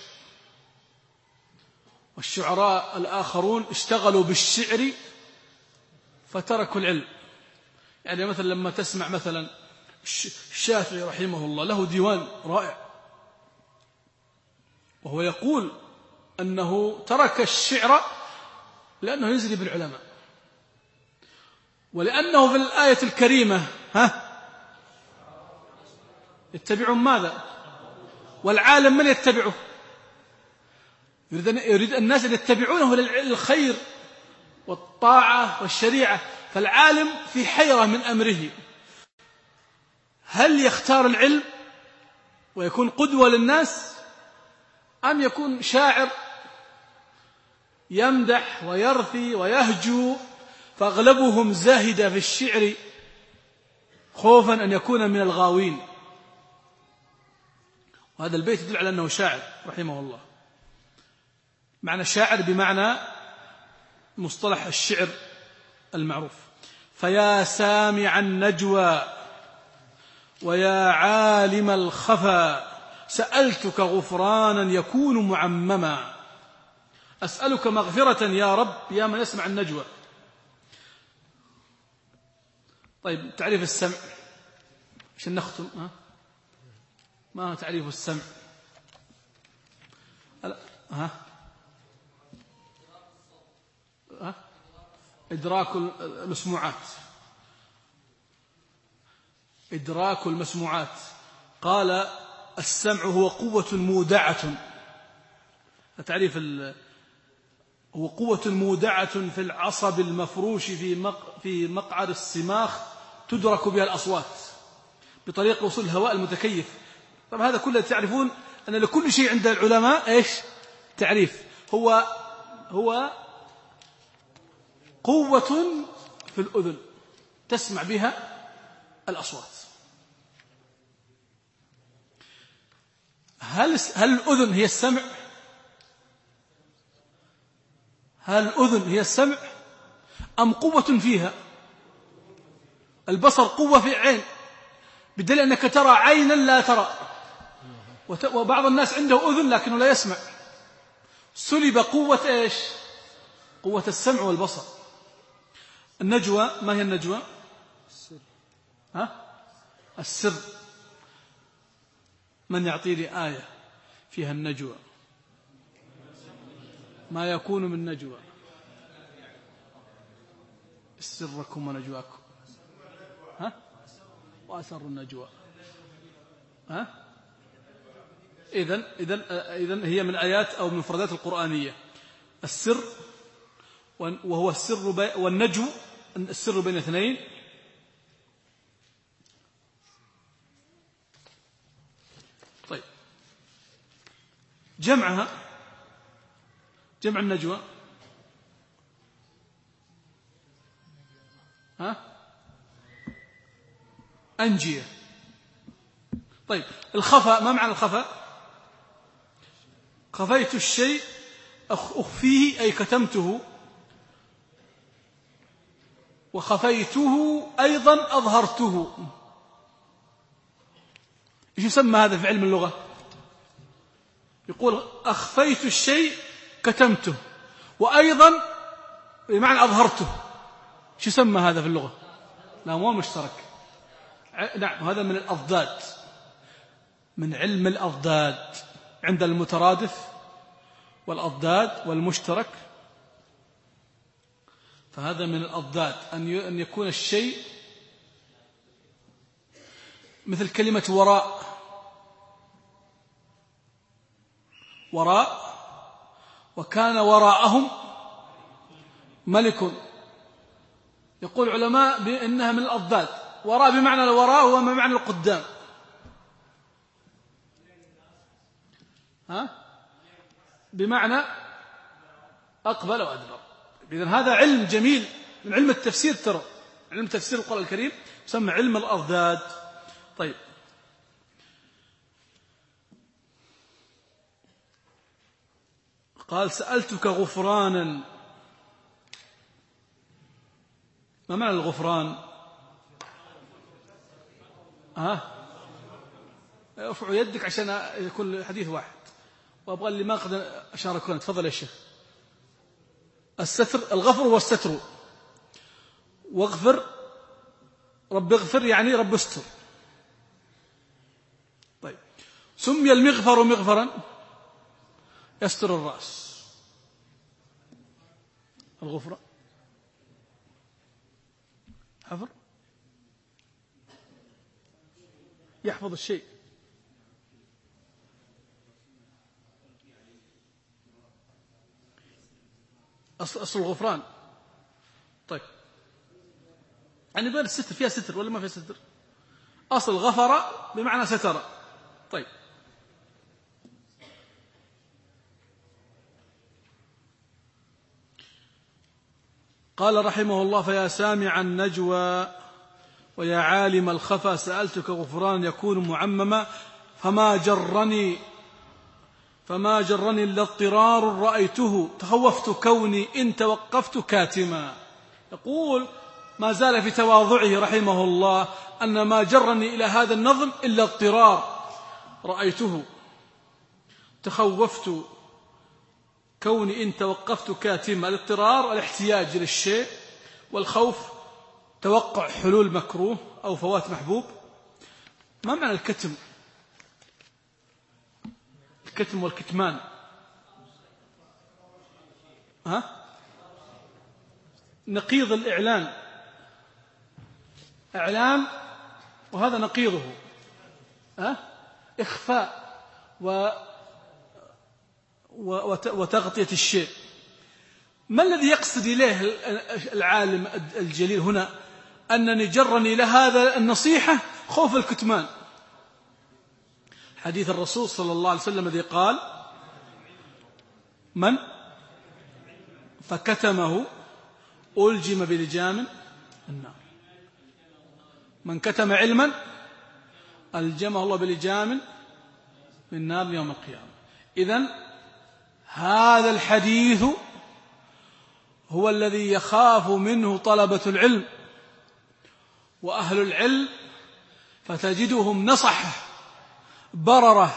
والشعراء الآخرون اشتغلوا بالشعر فتركوا العلم. يعني مثلا لما تسمع مثلا الشافعي رحمه الله له ديوان رائع، وهو يقول أنه ترك الشعر لأنه يزري بالعلماء، ولأنه في الآية الكريمة يتبعون ماذا؟ والعالم من يتبعه؟ يريد الناس أن يتبعونه للخير والطاعة والشريعة. فالعالم في حيرة من أمره، هل يختار العلم ويكون قدوة للناس، أم يكون شاعر يمدح ويرثي ويهجو؟ فأغلبهم زاهد في الشعر خوفا أن يكون من الغاوين. وهذا البيت يدل على أنه شاعر رحمه الله. معنى الشاعر بمعنى مصطلح الشعر المعروف. فيا سامع النجوى ويا عالم الخفا سألتك غفرانا يكون معمما. أسألك مغفرة يا رب يا من يسمع النجوى. طيب تعريف السمع عشان نختم. ما هو تعريف السمع؟ إدراك المسموعات. إدراك المسموعات. قال السمع هو قوة مودعة. تعريف هو قوة مودعة في العصب المفروش في مقعر السماخ تدرك بها الأصوات بطريقة وصول الهواء المتكيف. طبعا هذا كله تعرفون أن لكل شيء عند العلماء إيش تعريف. هو قوة في الأذن تسمع بها الأصوات. هل الأذن هي السمع؟ هل الأذن هي السمع أم قوة فيها؟ البصر قوة في عين، بدليل أنك ترى عينا لا ترى، وبعض الناس عنده أذن لكنه لا يسمع. سلب قوة إيش؟ قوة السمع والبصر. النجوى، ما هي النجوى؟ السر. من يعطي لي آية فيها النجوى؟ ما يكون من نجوى سركم ونجواكم وأسر النجوى. إذن هي من آيات أو من مفردات القرآنية السر، وهو السر والنجو السر بين اثنين. طيب جمع النجوى أنجية. طيب الخفاء، ما معنى الخفاء؟ خفيت الشيء أخفيه أي كتمته، وخفيته أيضا أظهرته. إيش يسمى هذا في علم اللغة؟ يقول أخفيت الشيء كتمته وأيضا بمعنى أظهرته. إيش يسمى هذا في اللغة؟ لا مو مشترك. نعم هذا من الأضداد، من علم الأضداد. عند المترادف والأضداد والمشترك، فهذا من الأضداد أن يكون الشيء مثل كلمة وراء وكان وراءهم ملك. يقول العلماء بأنها من الأضداد. وراء بمعنى الوراء هو بمعنى القدام. بمعنى أقبل وأدبر. إذن هذا علم جميل من علم التفسير. ترى علم تفسير القرآن الكريم يسمى علم الأضداد. طيب قال سألتك غفرانا ما معنى الغفران؟ ارفعوا يدك عشان يكون الحديث واحد، وأبغى اللي ما قد أشاركونا. تفضل يا شيخ. الستر، الغفر هو الستر. واغفر، رب اغفر يعني رب استر. طيب، سمي المغفر مغفرا يستر الرأس. الغفرة حفر يحفظ الشيء. أصل الغفران. طيب، يعني بين الستر، فيها ستر ولا ما فيها ستر؟ أصل غفر بمعنى ستر. طيب، قال رحمه الله: فيا سامع النجوى ويا عالم الخفا سألتك غفران يكون معمما، فما جرني إلا اضطرار رأيته، تخوفت كوني إن توقفت كاتما. يقول ما زال في تواضعه رحمه الله أن ما جرني إلى هذا النظم إلا اضطرار رأيته، تخوفت كوني إن توقفت كاتما. الاضطرار الاحتياج للشيء، والخوف توقع حلول مكروه أو فوات محبوب. ما معنى الكتم؟ الكتم والكتمان نقيض الإعلان. إعلان وهذا نقيضه إخفاء وتغطية الشيء. ما الذي يقصد إليه العالم الجليل هنا؟ أنني جرني لهذا النصيحة خوف الكتمان. حديث الرسول صلى الله عليه وسلم الذي قال: من فكتمه ألجم بلجام النار. من كتم علما ألجمه الله بلجام من نار يوم القيامة. إذن هذا الحديث هو الذي يخاف منه طلبة العلم وأهل العلم، فتجدهم نصحة بررة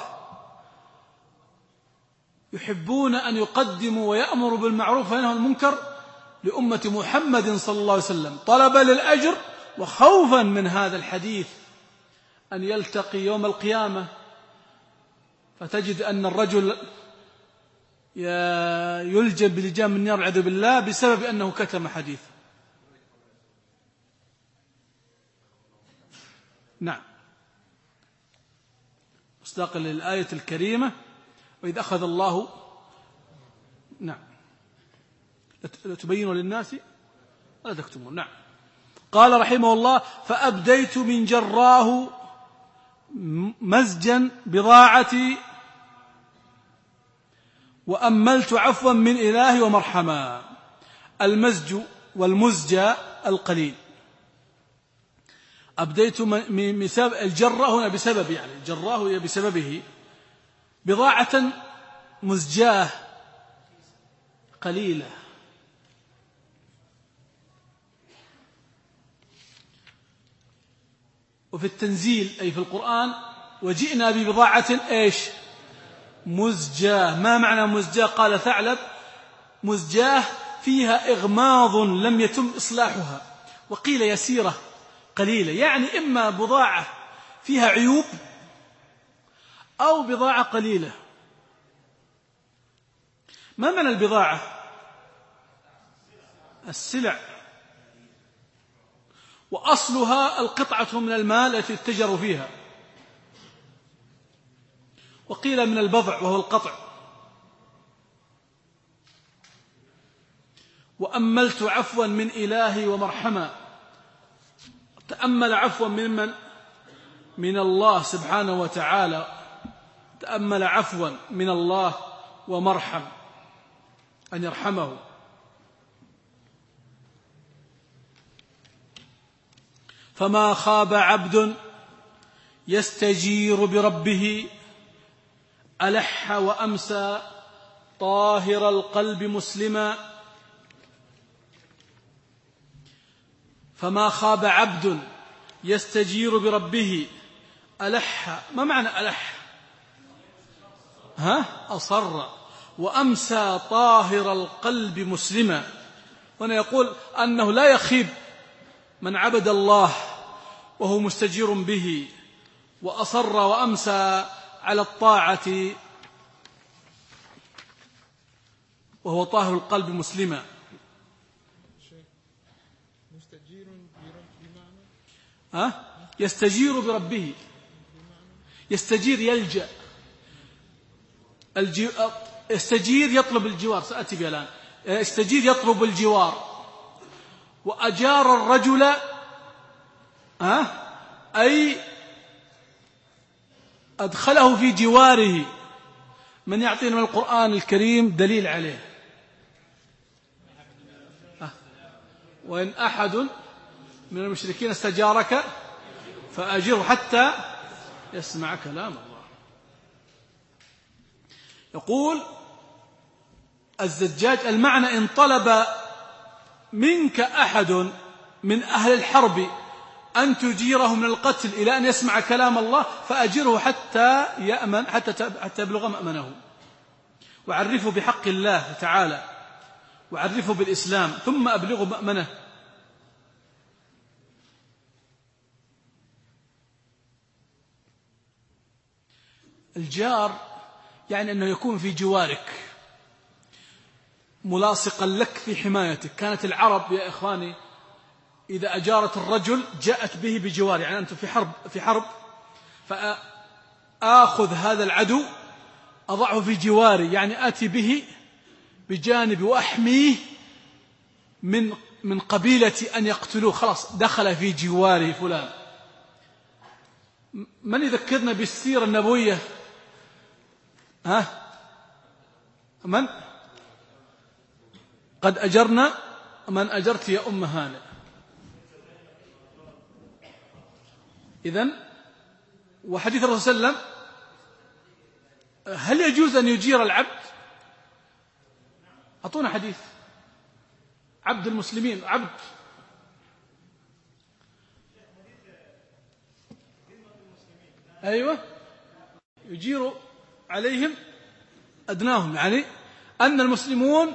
يحبون أن يقدموا ويأمروا بالمعروف وينهوا عن المنكر لأمة محمد صلى الله عليه وسلم، طلبا للأجر وخوفا من هذا الحديث أن يلتقي يوم القيامة فتجد أن الرجل يلجم بلجام من نار والعياذ بالله بسبب أنه كتم حديث. نعم، مصداقا للآية الكريمة: وإذ أخذ الله لا تبينوا للناس ولا تكتمون. نعم. قال رحمه الله: فأبديت من جراه مزجا بضاعتي وأملت عفوا من إله ومرحما. المزج والمزجى القليل. أبديت من سبب الجرة هنا بسبب، يعني جراه هي بسببه، بضاعة مزجاه قليلة. وفي التنزيل أي في القرآن: وجئنا ببضاعة إيش؟ مزجاه. ما معنى مزجاه؟ قال ثعلب: مزجاه فيها إغماض لم يتم إصلاحها، وقيل يسيرة قليلة، يعني إما بضاعة فيها عيوب أو بضاعة قليلة. ما معنى البضاعة؟ السلع، وأصلها القطعة من المال التي اتجروا فيها، وقيل من البضع وهو القطع. وأملت عفوا من إلهي ومرحما. تأمل عفوا ممن؟ من الله سبحانه وتعالى. تأمل عفوا من الله ومرحم، أن يرحمه. فما خاب عبد يستجير بربه، ألح وأمسى طاهر القلب مسلما. فما خاب عبد يستجير بربه ألح. ما معنى ألح؟ أصر وأمسى طاهر القلب مسلما. هنا يقول أنه لا يخيب من عبد الله وهو مستجير به وأصر وأمسى على الطاعة وهو طاهر القلب مسلما. يستجير بربه. يستجير يلجأ. يستجير يطلب الجوار. سأتي بها الآن. يستجير يطلب الجوار. وأجار الرجل أي أدخله في جواره. من يعطينا من القرآن الكريم دليل عليه؟ وإن أحد من المشركين استجارك فأجره حتى يسمع كلام الله. يقول الزجاج المعنى إن طلب منك أحد من أهل الحرب أن تجيره من القتل إلى أن يسمع كلام الله فأجره حتى يأمن، حتى يبلغ مأمنه. وعرفه بحق الله تعالى، وعرفه بالإسلام، ثم أبلغه مأمنه. الجار يعني أنه يكون في جوارك ملاصقا لك في حمايتك. كانت العرب يا إخواني إذا أجارت الرجل جاءت به بجوار. يعني أنتم في حرب فآخذ هذا العدو أضعه في جواري، يعني آتي به بجانبي وأحميه من قبيلة أن يقتلوه. خلاص دخل في جواره فلان. من يذكرنا بالسيرة النبوية؟ من قد أجرنا من أجرت يا أم هانئ. إذن وحديث الرسول صلى الله عليه وسلم هل يجوز أن يجير العبد؟ أعطونا حديث. عبد المسلمين عبد. أيوة يجير عليهم أدناهم، يعني أن المسلمون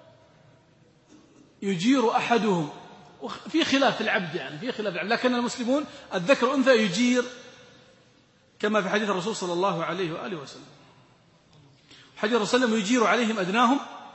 يجير أحدهم. في خلاف العبد، يعني في خلاف العبد، لكن المسلمون الذكر والأنثى يجير كما في حديث الرسول صلى الله عليه وآله وسلم. حديث الرسول صلى الله عليه وسلم يجير عليهم أدناهم.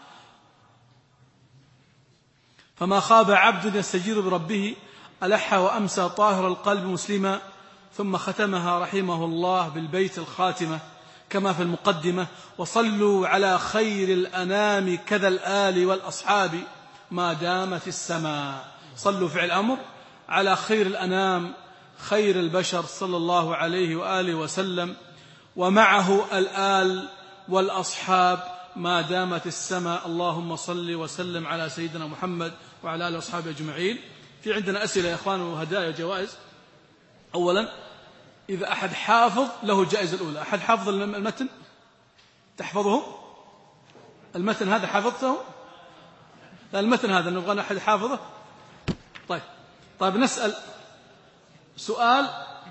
فما خاب عبد يستجير بربه ألح وأمسى طاهر القلب مسلما. ثم ختمها رحمه الله بالبيت الخاتمة كما في المقدمة: وصلوا على خير الأنام كذا الآل والأصحاب ما دامت السماء. صلوا فعل أمر على خير الأنام خير البشر صلى الله عليه وآله وسلم، ومعه الآل والأصحاب ما دامت السماء. اللهم صل وسلم على سيدنا محمد وعلى آله وأصحابه أجمعين. في عندنا أسئلة يا إخوان وهدايا جوائز. أولا إذا أحد حافظ له الجائزة الأولى. أحد حافظ المتن؟ تحفظه المتن هذا؟ حافظته؟ لا المتن هذا نبغى أحد حافظه. طيب نسأل سؤال.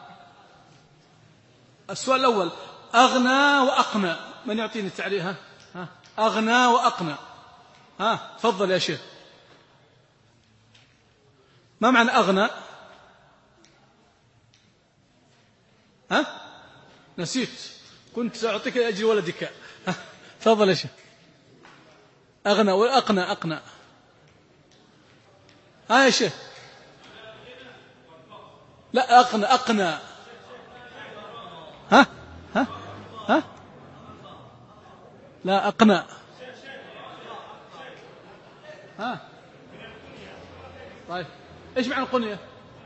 السؤال الأول: أغنى وأقنى. من يعطيني التعريف؟ أغنى وأقنى. تفضل يا شيخ. ما معنى أغنى؟ نسيت، كنت سأعطيك أجر ولدك. تفضل يا شيخ. أغنى وأقنى. أقنى يا شيخ. لا أقنى. لا أقنى. طيب إيش معنى القنية؟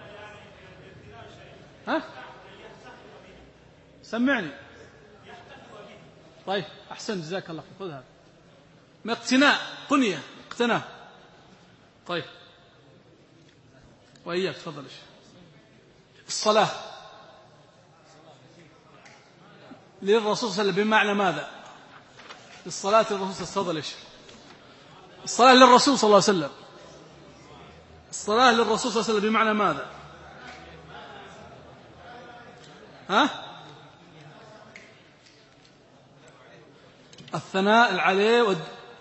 سمعني. طيب أحسن جزاك الله خذ هذا. من اقتناء. قنية اقتناء. طيب وإياك تفضل. الصلاة للرسول صلى الله عليه وسلم بمعنى ماذا؟ الصلاة للرسول. تفضل. الصلاة للرسول صلى الله عليه وسلم الصلاة للرسول صلى الله عليه وسلم بمعنى ماذا؟ ها؟ الثناء عليه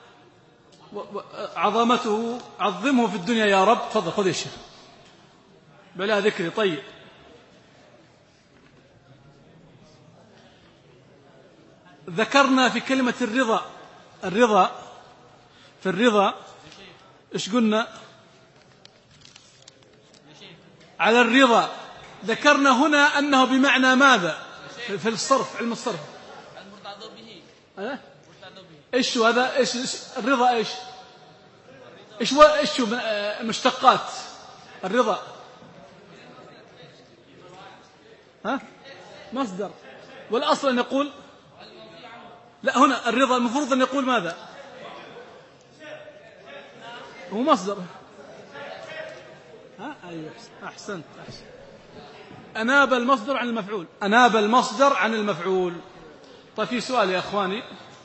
عظمته، عظمه في الدنيا يا رب. تفضل خذ يا شيخ بلا ذكري. طيب، ذكرنا في كلمة الرضا في الرضا إيش قلنا؟ على الرضا ذكرنا هنا أنه بمعنى ماذا في الصرف، علم الصرف؟ المرتضى به. إيش هذا؟ إيش الرضا؟ إيش مشتقات الرضا؟ ها؟ مصدر. والأصل أن يقول لا، هنا الرضا المفروض أن يقول ماذا؟ هو مصدر. أيوة، أحسنت. أناب المصدر عن المفعول. أناب المصدر عن المفعول. طيب، في سؤال يا أخواني.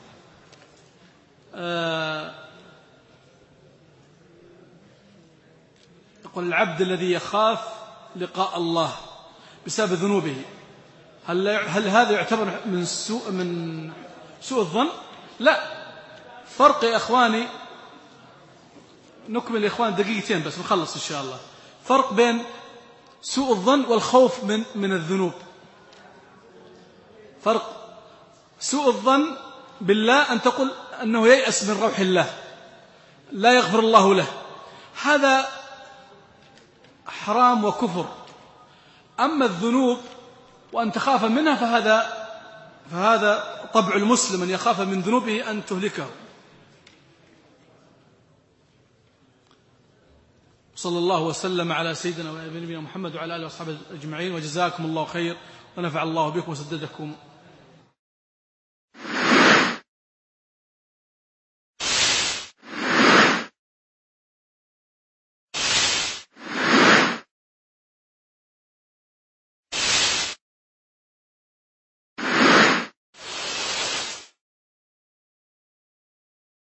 يقول العبد الذي يخاف لقاء الله بسبب ذنوبه، هل هذا يعتبر من سوء الظن؟ لا. فرق يا أخواني، نكمل يا إخوان دقيقتين بس نخلص إن شاء الله. فرق بين سوء الظن والخوف من الذنوب. فرق سوء الظن بالله أن تقول أنه ييأس من روح الله، لا يغفر الله له، هذا حرام وكفر. أما الذنوب وأن تخاف منها فهذا طبع المسلم، أن يخاف من ذنوبه أن تهلكه. صلى الله وسلم على سيدنا ونبينا محمد وعلى آله وصحبه أجمعين، وجزاكم الله خير ونفع الله بكم وسددكم